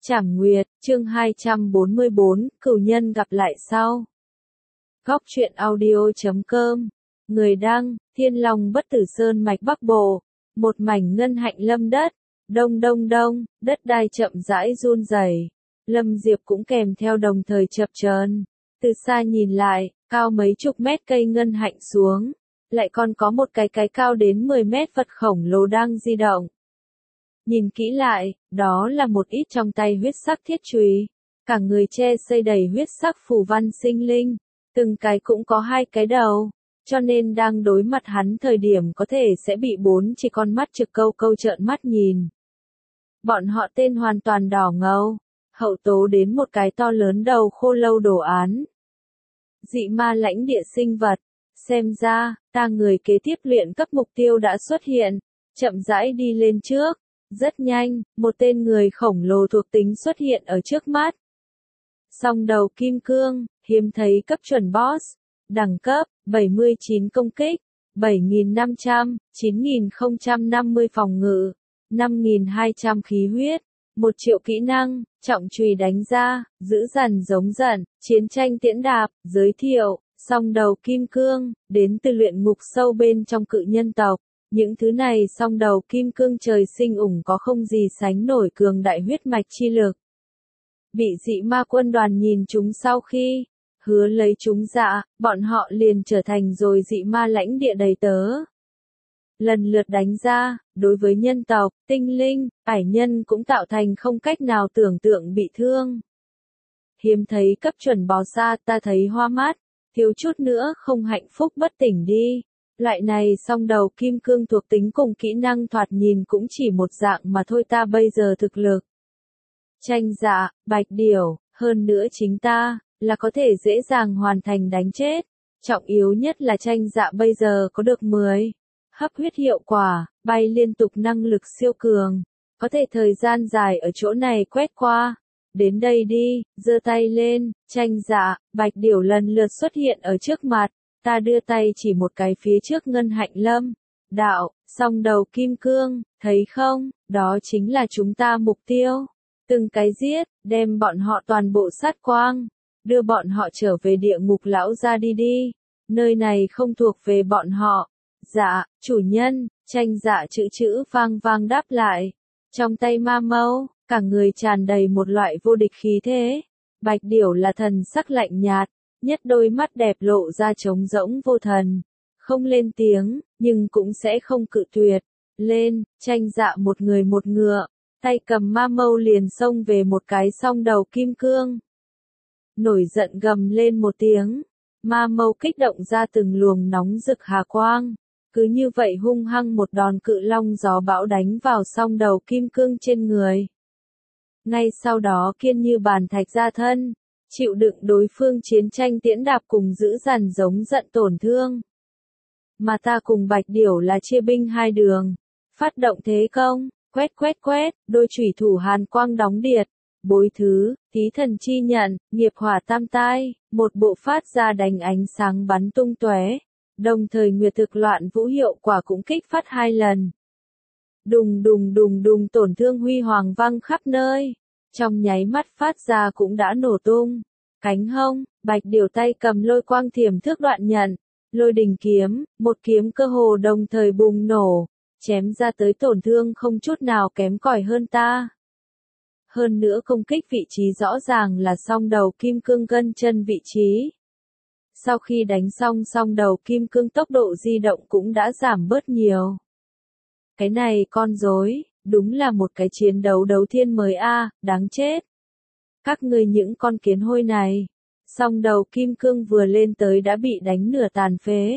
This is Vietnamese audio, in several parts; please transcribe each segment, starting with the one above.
Trảm Nguyệt, chương 244, cửu nhân gặp lại sau. Góc truyện audio.com. Người đăng, Thiên Long Bất Tử Sơn mạch Bắc Bộ. Một mảnh ngân hạnh lâm đất. Đông đông đông, đất đai chậm rãi run rẩy. Lâm Diệp cũng kèm theo đồng thời chập chờn. Từ xa nhìn lại, cao mấy chục mét cây ngân hạnh xuống. Lại còn có một cái cao đến 10 mét vật khổng lồ đang di động. Nhìn kỹ lại, đó là một ít trong tay huyết sắc thiết chùy. Cả người che xây đầy huyết sắc phù văn sinh linh. Từng cái cũng có hai cái đầu. Cho nên đang đối mặt hắn thời điểm có thể sẽ bị bốn chỉ con mắt trực câu câu trợn mắt nhìn. Bọn họ tên hoàn toàn đỏ ngầu. Hậu tố đến một cái to lớn đầu khô lâu đồ án. Dị ma lãnh địa sinh vật. Xem ra, ta người kế tiếp luyện cấp mục tiêu đã xuất hiện. Chậm rãi đi lên trước. Rất nhanh, một tên người khổng lồ thuộc tính xuất hiện ở trước mắt. Song đầu kim cương, hiếm thấy cấp chuẩn boss. Đẳng cấp, 79 công kích, 7.500, 9.050 phòng ngự, 5.200 khí huyết, 1 triệu kỹ năng, trọng chùy đánh ra, dữ dằn giống giận, chiến tranh tiễn đạp, giới thiệu, song đầu kim cương, đến từ luyện ngục sâu bên trong cự nhân tộc. Những thứ này song đầu kim cương trời sinh ủng có không gì sánh nổi cường đại huyết mạch chi lực. Bị dị ma quân đoàn nhìn chúng sau khi hứa lấy chúng dạ, bọn họ liền trở thành rồi dị ma lãnh địa đầy tớ. Lần lượt đánh ra, đối với nhân tộc, tinh linh, ải nhân cũng tạo thành không cách nào tưởng tượng bị thương. Hiếm thấy cấp chuẩn bò xa ta thấy hoa mắt, thiếu chút nữa không hạnh phúc bất tỉnh đi. Loại này song đầu kim cương thuộc tính cùng kỹ năng thoạt nhìn cũng chỉ một dạng mà thôi ta bây giờ thực lực. Tranh dạ, bạch điểu, hơn nữa chính ta, là có thể dễ dàng hoàn thành đánh chết. Trọng yếu nhất là tranh dạ bây giờ có được 10. Hấp huyết hiệu quả, bay liên tục năng lực siêu cường. Có thể thời gian dài ở chỗ này quét qua. Đến đây đi, giơ tay lên, tranh dạ, bạch điểu lần lượt xuất hiện ở trước mặt. Ta đưa tay chỉ một cái phía trước ngân hạnh lâm. Đạo, song đầu kim cương, thấy không, đó chính là chúng ta mục tiêu. Từng cái giết, đem bọn họ toàn bộ sát quang. Đưa bọn họ trở về địa ngục lão ra đi đi. Nơi này không thuộc về bọn họ. Dạ, chủ nhân, tranh dạ chữ vang vang đáp lại. Trong tay ma mâu, cả người tràn đầy một loại vô địch khí thế. Bạch điểu là thần sắc lạnh nhạt. Nhất đôi mắt đẹp lộ ra trống rỗng vô thần. Không lên tiếng, nhưng cũng sẽ không cự tuyệt. Lên, tranh dạ một người một ngựa. Tay cầm ma mâu liền xông về một cái song đầu kim cương. Nổi giận gầm lên một tiếng. Ma mâu kích động ra từng luồng nóng rực hà quang. Cứ như vậy hung hăng một đòn cự long gió bão đánh vào song đầu kim cương trên người. Ngay sau đó kiên như bàn thạch ra thân. Chịu đựng đối phương chiến tranh tiễn đạp cùng giữ dằn giống giận tổn thương. Mà ta cùng bạch điểu là chia binh hai đường. Phát động thế công, quét, đôi chủy thủ hàn quang đóng điệt. Bối thứ, tí thần chi nhận, nghiệp hỏa tam tai, một bộ phát ra đánh ánh sáng bắn tung tóe. Đồng thời nguyệt thực loạn vũ hiệu quả cũng kích phát 2 lần. Đùng tổn thương huy hoàng vang khắp nơi. Trong nháy mắt phát ra cũng đã nổ tung. Cánh hông, bạch điểu tay cầm lôi quang thiểm thước đoạn nhận. Lôi đình kiếm, một kiếm cơ hồ đồng thời bùng nổ. Chém ra tới tổn thương không chút nào kém cỏi hơn ta. Hơn nữa công kích vị trí rõ ràng là song đầu kim cương gân chân vị trí. Sau khi đánh xong song đầu kim cương tốc độ di động cũng đã giảm bớt nhiều. Cái này con rối. Đúng là một cái chiến đấu đấu thiên mới a, đáng chết. Các ngươi những con kiến hôi này. Song đầu kim cương vừa lên tới đã bị đánh nửa tàn phế.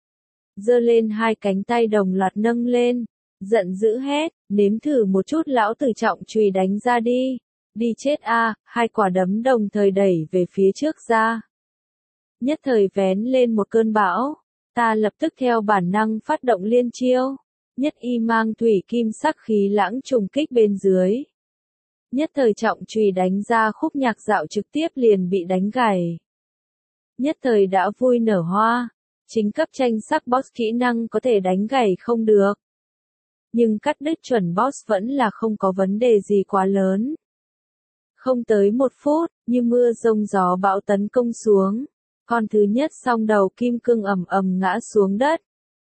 Giơ lên hai cánh tay đồng loạt nâng lên. Giận dữ hét, nếm thử một chút lão tử trọng chùy đánh ra đi. Đi chết a, hai quả đấm đồng thời đẩy về phía trước ra. Nhất thời vén lên một cơn bão. Ta lập tức theo bản năng phát động liên chiêu. Nhất y mang thủy kim sắc khí lãng trùng kích bên dưới. Nhất thời trọng chùy đánh ra khúc nhạc dạo trực tiếp liền bị đánh gãy. Nhất thời đã vui nở hoa. Chính cấp tranh sắc boss kỹ năng có thể đánh gãy không được. Nhưng cắt đứt chuẩn boss vẫn là không có vấn đề gì quá lớn. Không tới 1 phút, như mưa rông gió bão tấn công xuống. Con thứ nhất song đầu kim cương ầm ầm ngã xuống đất.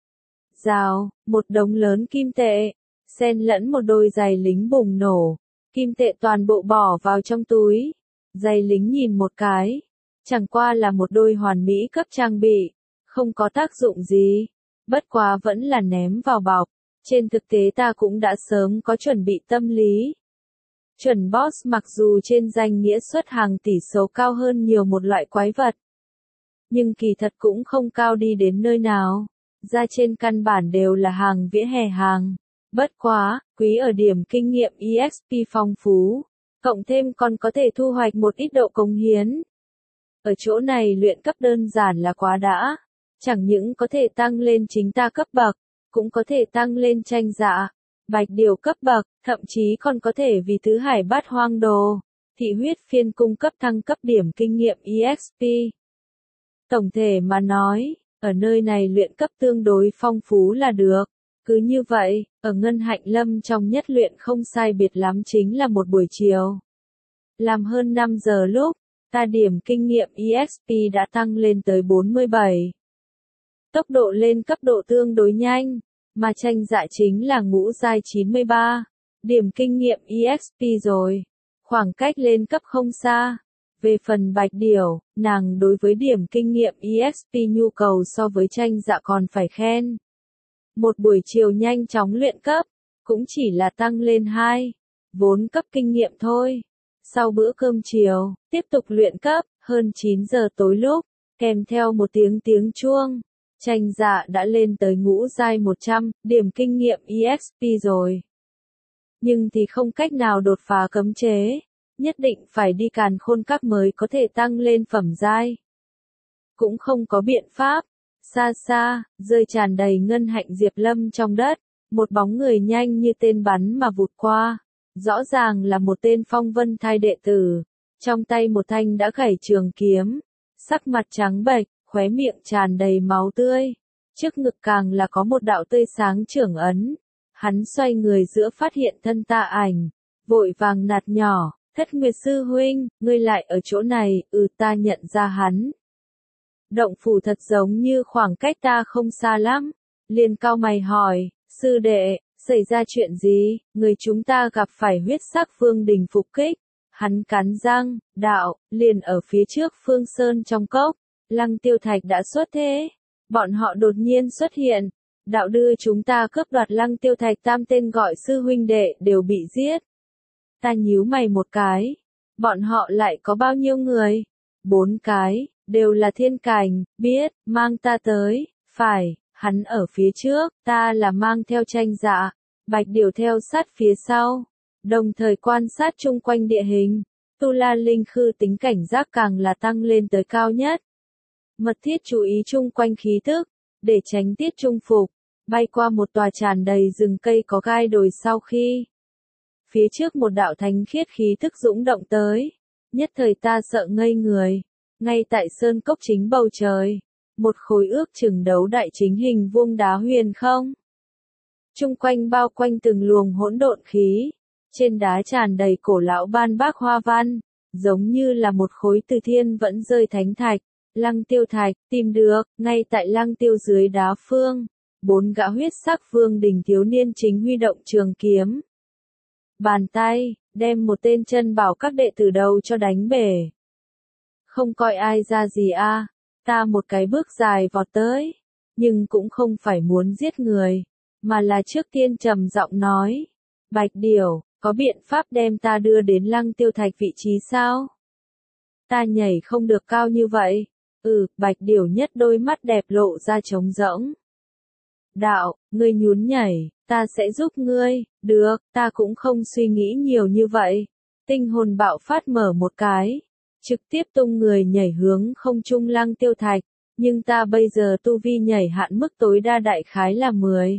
Rào, một đống lớn kim tệ, xen lẫn một đôi giày lính bùng nổ. Kim tệ toàn bộ bỏ vào trong túi. Giày lính nhìn một cái. Chẳng qua là một đôi hoàn mỹ cấp trang bị. Không có tác dụng gì. Bất quá vẫn là ném vào bọc. Trên thực tế ta cũng đã sớm có chuẩn bị tâm lý. Chuẩn boss mặc dù trên danh nghĩa xuất hàng tỷ số cao hơn nhiều một loại quái vật. Nhưng kỳ thật cũng không cao đi đến nơi nào. Ra trên căn bản đều là hàng vỉa hè hàng. Bất quá, quý ở điểm kinh nghiệm EXP phong phú. Cộng thêm còn có thể thu hoạch một ít độ cống hiến. Ở chỗ này luyện cấp đơn giản là quá đã. Chẳng những có thể tăng lên chính ta cấp bậc, cũng có thể tăng lên tranh dạ, bạch điều cấp bậc, thậm chí còn có thể vì thứ hải bát hoang đồ, thị huyết phiên cung cấp thăng cấp điểm kinh nghiệm EXP. Tổng thể mà nói, ở nơi này luyện cấp tương đối phong phú là được. Cứ như vậy, ở Ngân Hạnh Lâm trong nhất luyện không sai biệt lắm chính là một buổi chiều. Làm hơn 5 giờ lúc, ta điểm kinh nghiệm EXP đã tăng lên tới 47. Tốc độ lên cấp độ tương đối nhanh, mà tranh dạ chính là ngũ giai 93. Điểm kinh nghiệm EXP rồi. Khoảng cách lên cấp không xa. Về phần bạch điểu, nàng đối với điểm kinh nghiệm EXP nhu cầu so với tranh dạ còn phải khen. Một buổi chiều nhanh chóng luyện cấp, cũng chỉ là tăng lên 4 cấp kinh nghiệm thôi. Sau bữa cơm chiều, tiếp tục luyện cấp, hơn 9 giờ tối lúc, kèm theo một tiếng chuông. Tranh dạ đã lên tới ngũ giai 100, điểm kinh nghiệm EXP rồi. Nhưng thì không cách nào đột phá cấm chế. Nhất định phải đi càn khôn các mới có thể tăng lên phẩm giai. Cũng không có biện pháp. Xa xa, rơi tràn đầy ngân hạnh diệp lâm trong đất. Một bóng người nhanh như tên bắn mà vụt qua. Rõ ràng là một tên phong vân thai đệ tử. Trong tay một thanh đã gãy trường kiếm. Sắc mặt trắng bệch, khóe miệng tràn đầy máu tươi. Trước ngực càng là có một đạo tươi sáng trưởng ấn. Hắn xoay người giữa phát hiện thân ta ảnh. Vội vàng nạt nhỏ, Thất Nguyệt sư huynh, ngươi lại ở chỗ này, ta nhận ra hắn. Động phủ thật giống như khoảng cách ta không xa lắm. Liền cau mày hỏi, sư đệ, xảy ra chuyện gì, người chúng ta gặp phải huyết sắc Phương Đình phục kích. Hắn cắn răng, đạo, liền ở phía trước Phương Sơn trong cốc. Lăng Tiêu Thạch đã xuất thế. Bọn họ đột nhiên xuất hiện. Đạo đưa chúng ta cướp đoạt Lăng Tiêu Thạch tam tên gọi sư huynh đệ đều bị giết. Ta nhíu mày một cái. Bọn họ lại có bao nhiêu người? 4 cái, đều là thiên cảnh, biết, mang ta tới, phải, hắn ở phía trước, ta là mang theo tranh dạ, bạch điều theo sát phía sau. Đồng thời quan sát chung quanh địa hình, Tu La Linh Khư tính cảnh giác càng là tăng lên tới cao nhất. Mật thiết chú ý chung quanh khí tức, để tránh tiết trung phục, bay qua một tòa tràn đầy rừng cây có gai đồi sau khi. Phía trước một đạo thánh khiết khí tức dũng động tới, nhất thời ta sợ ngây người, ngay tại sơn cốc chính bầu trời, một khối ước chừng đấu đại chính hình vuông đá huyền không. Chung quanh bao quanh từng luồng hỗn độn khí, trên đá tràn đầy cổ lão ban bác hoa văn, giống như là một khối từ thiên vẫn rơi thánh thạch. Lăng Tiêu Thạch, tìm được, ngay tại Lăng Tiêu dưới đá phương, 4 gã huyết sắc Vương Đình thiếu niên chính huy động trường kiếm. Bàn tay, đem một tên chân bảo các đệ tử đầu cho đánh bể. Không coi ai ra gì a, ta một cái bước dài vọt tới, nhưng cũng không phải muốn giết người, mà là trước tiên trầm giọng nói, Bạch Điểu, có biện pháp đem ta đưa đến Lăng Tiêu Thạch vị trí sao? Ta nhảy không được cao như vậy. Bạch Điểu nhất đôi mắt đẹp lộ ra trống rỗng. Đạo, ngươi nhún nhảy, ta sẽ giúp ngươi, được, ta cũng không suy nghĩ nhiều như vậy. Tinh hồn bạo phát mở một cái, trực tiếp tung người nhảy hướng không trung Lăng Tiêu Thạch, nhưng ta bây giờ tu vi nhảy hạn mức tối đa đại khái là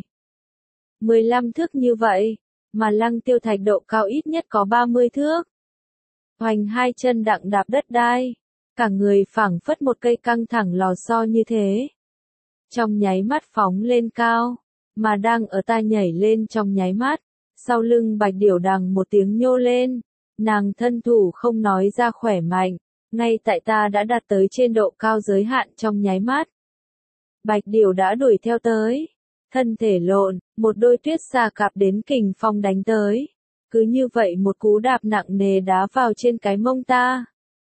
15 thước như vậy, mà Lăng Tiêu Thạch độ cao ít nhất có 30 thước. Hoành hai chân đặng đạp đất đai. Cả người phảng phất một cây căng thẳng lò xo như thế. Trong nháy mắt phóng lên cao, mà đang ở ta nhảy lên trong nháy mắt, sau lưng Bạch Điểu đằng một tiếng nhô lên, Nàng thân thủ không nói ra khỏe mạnh, ngay tại ta đã đạt tới trên độ cao giới hạn trong nháy mắt. Bạch Điều đã đuổi theo tới, thân thể lộn, một đôi tuyết xà cạp đến kình phong đánh tới. Cứ như vậy một cú đạp nặng nề đá vào trên cái mông ta.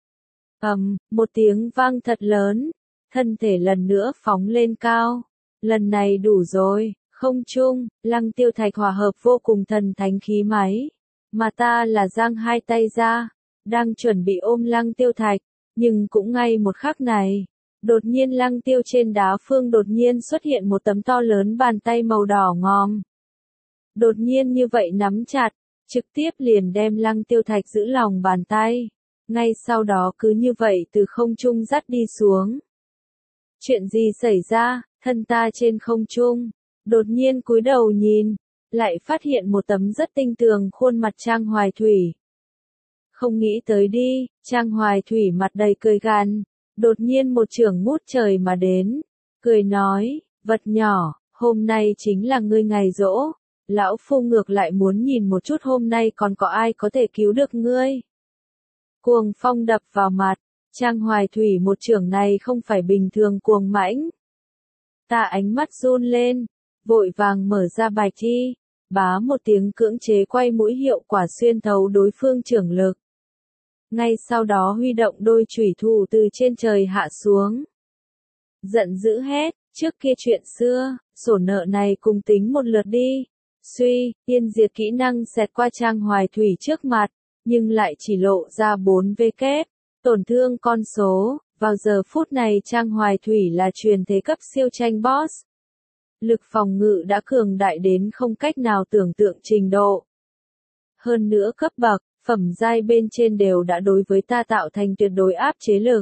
Một tiếng vang thật lớn, thân thể lần nữa phóng lên cao. Lần này đủ rồi, không trung, Lăng Tiêu Thạch hòa hợp vô cùng thần thánh khí máy. Mà ta là giang hai tay ra, đang chuẩn bị ôm Lăng Tiêu Thạch, nhưng cũng ngay một khắc này. Đột nhiên Lăng Tiêu trên đá phương đột nhiên xuất hiện một tấm to lớn bàn tay màu đỏ ngòm. Đột nhiên như vậy nắm chặt, trực tiếp liền đem Lăng Tiêu Thạch giữ lòng bàn tay. Ngay sau đó cứ như vậy từ không trung dắt đi xuống. Chuyện gì xảy ra, thân ta trên không trung, đột nhiên cúi đầu nhìn, lại phát hiện một tấm rất tinh tường khuôn mặt Trang Hoài Thủy. Không nghĩ tới đi, Trang Hoài Thủy mặt đầy cười gằn, đột nhiên một chưởng ngút trời mà đến, cười nói, vật nhỏ, hôm nay chính là ngươi ngày giỗ, lão phu ngược lại muốn nhìn một chút hôm nay còn có ai có thể cứu được ngươi. Cuồng phong đập vào mặt, Trang Hoài Thủy một chưởng này không phải bình thường cuồng mãnh. Ta ánh mắt run lên, vội vàng mở ra bài thi, bá một tiếng cưỡng chế quay mũi hiệu quả xuyên thấu đối phương chưởng lực. Ngay sau đó huy động đôi chủy thủ từ trên trời hạ xuống. Giận dữ hét, trước kia chuyện xưa, sổ nợ này cùng tính một lượt đi. Suy, tiên diệt kỹ năng xẹt qua Trang Hoài Thủy trước mặt, nhưng lại chỉ lộ ra 4 V kép, tổn thương con số. Vào giờ phút này Trang Hoài Thủy là truyền thế cấp siêu tranh boss. Lực phòng ngự đã cường đại đến không cách nào tưởng tượng trình độ. Hơn nữa cấp bậc, phẩm giai bên trên đều đã đối với ta tạo thành tuyệt đối áp chế lực.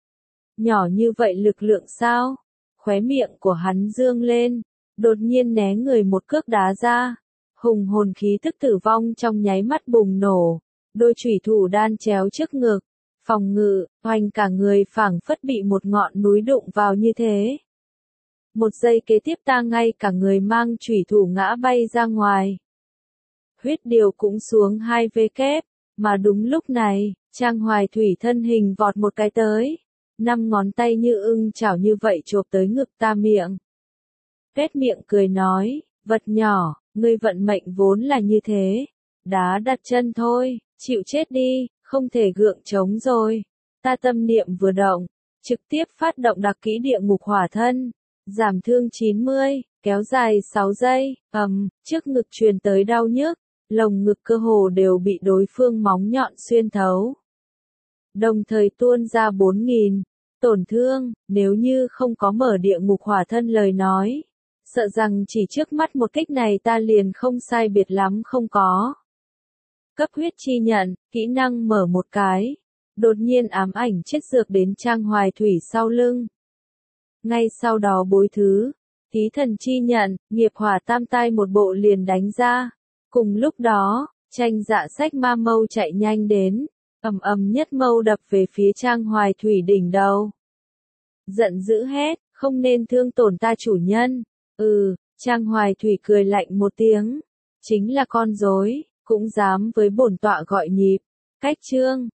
Nhỏ như vậy lực lượng sao? Khóe miệng của hắn dương lên, đột nhiên né người một cước đá ra. Hùng hồn khí tức tử vong trong nháy mắt bùng nổ, đôi chủy thủ đan chéo trước ngực, phòng ngự, hoành cả người phảng phất bị một ngọn núi đụng vào như thế. Một giây kế tiếp ta ngay cả người mang chủy thủ ngã bay ra ngoài. Huyết điều cũng xuống 2 V kép, mà đúng lúc này, Trang Hoài Thủy thân hình vọt một cái tới, 5 ngón tay như ưng chảo như vậy chộp tới ngực ta miệng. Tét miệng cười nói, vật nhỏ, ngươi vận mệnh vốn là như thế, đá đặt chân thôi, chịu chết đi, không thể gượng chống rồi. Ta tâm niệm vừa động, trực tiếp phát động đặc kỹ địa ngục hỏa thân, giảm thương 90, kéo dài 6 giây, trước ngực truyền tới đau nhức, lồng ngực cơ hồ đều bị đối phương móng nhọn xuyên thấu. Đồng thời tuôn ra 4.000 tổn thương, nếu như không có mở địa ngục hỏa thân lời nói, sợ rằng chỉ trước mắt một kích này ta liền không sai biệt lắm không có. Cấp huyết chi nhận, kỹ năng mở một cái, đột nhiên ám ảnh chết dược đến Trang Hoài Thủy sau lưng. Ngay sau đó bối thứ, thí thần chi nhận, nghiệp hỏa tam tai một bộ liền đánh ra. Cùng lúc đó, tranh dạ sách ma mâu chạy nhanh đến, nhất mâu đập về phía Trang Hoài Thủy đỉnh đầu. Giận dữ hét, không nên thương tổn ta chủ nhân. Trang Hoài Thủy cười lạnh một tiếng. Chính là con rối, cũng dám với bổn tọa gọi nhịp. Cách chương.